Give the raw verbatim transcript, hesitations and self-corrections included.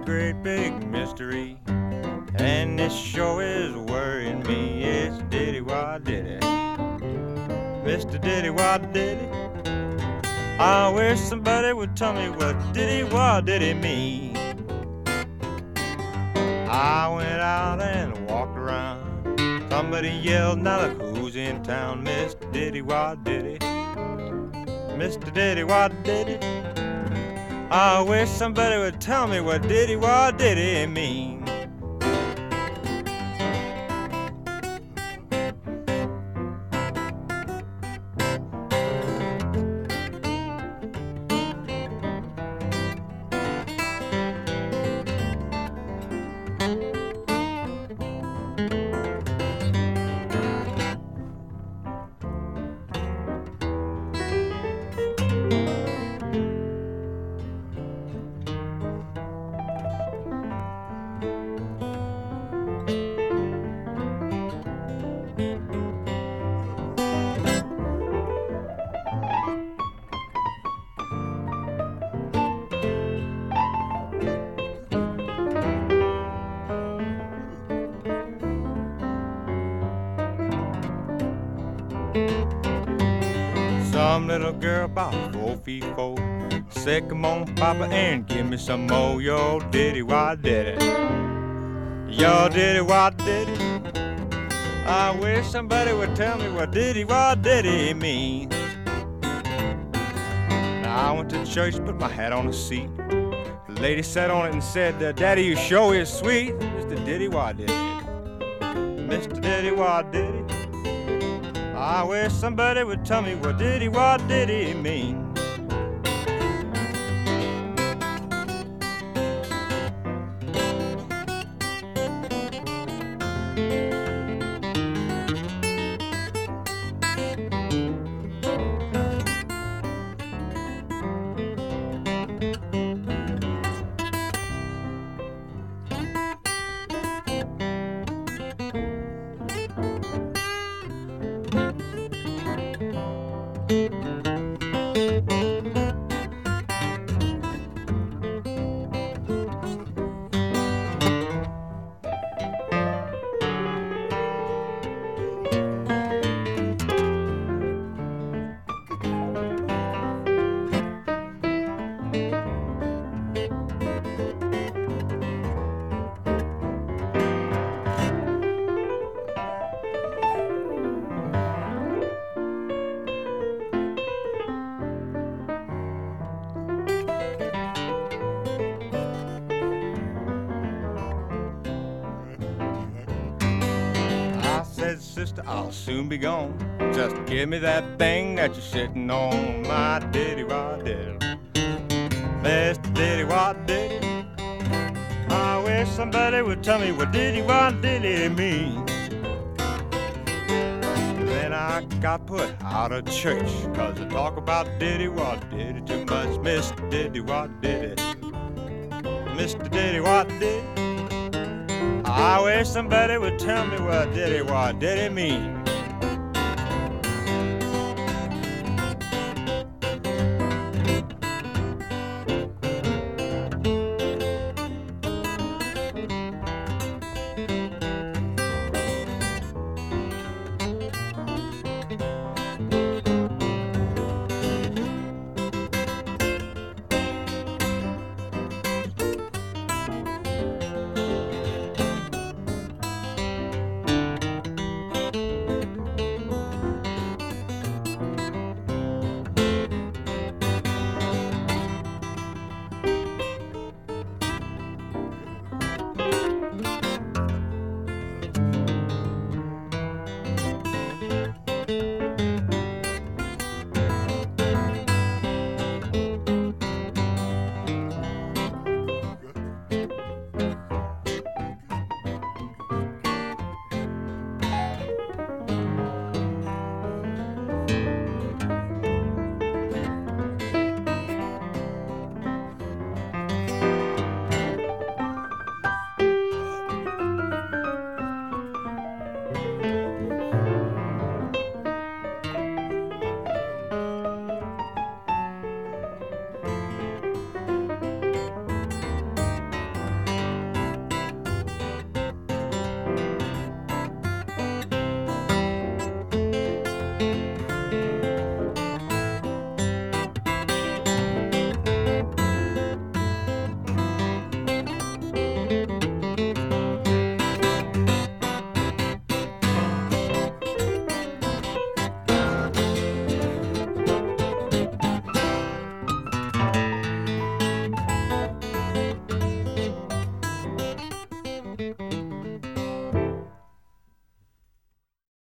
great big mystery, and this sure is worrying me. It's Diddy Wah Diddy, Mister Diddy Wah Diddy. I wish somebody would tell me what Diddy Wah Diddy mean. I went out and walked around. Somebody yelled, now look who's in town. Mister Diddy Wah Diddy, Mister Diddy Wah Diddy. I wish somebody would tell me what Diddy Wah Diddy mean. Some little girl about four feet four said, come on, Papa, and give me some more. Yo, Diddy Wah Diddy, yo, Diddy Wah Diddy. I wish somebody would tell me what Diddy Wah Diddy mean. Now I went to church, put my hat on the seat. The lady sat on it and said, Daddy, you sure is sweet. Mister Diddy Wah Diddy, Mister Diddy Wah Diddy. I wish somebody would tell me what Diddy Wah Diddy mean. Sister, I'll soon be gone. Just give me that thing that you're sitting on. My Diddy Wah Diddy, Mister Diddy Wah Diddy. I wish somebody would tell me what Diddy Wah Diddy mean. Then I got put out of church, cause I talk about Diddy Wah Diddy too much. Mister Diddy Wah Diddy, Mister Diddy Wah Diddy. I wish somebody would tell me what Diddy Wah Diddy mean.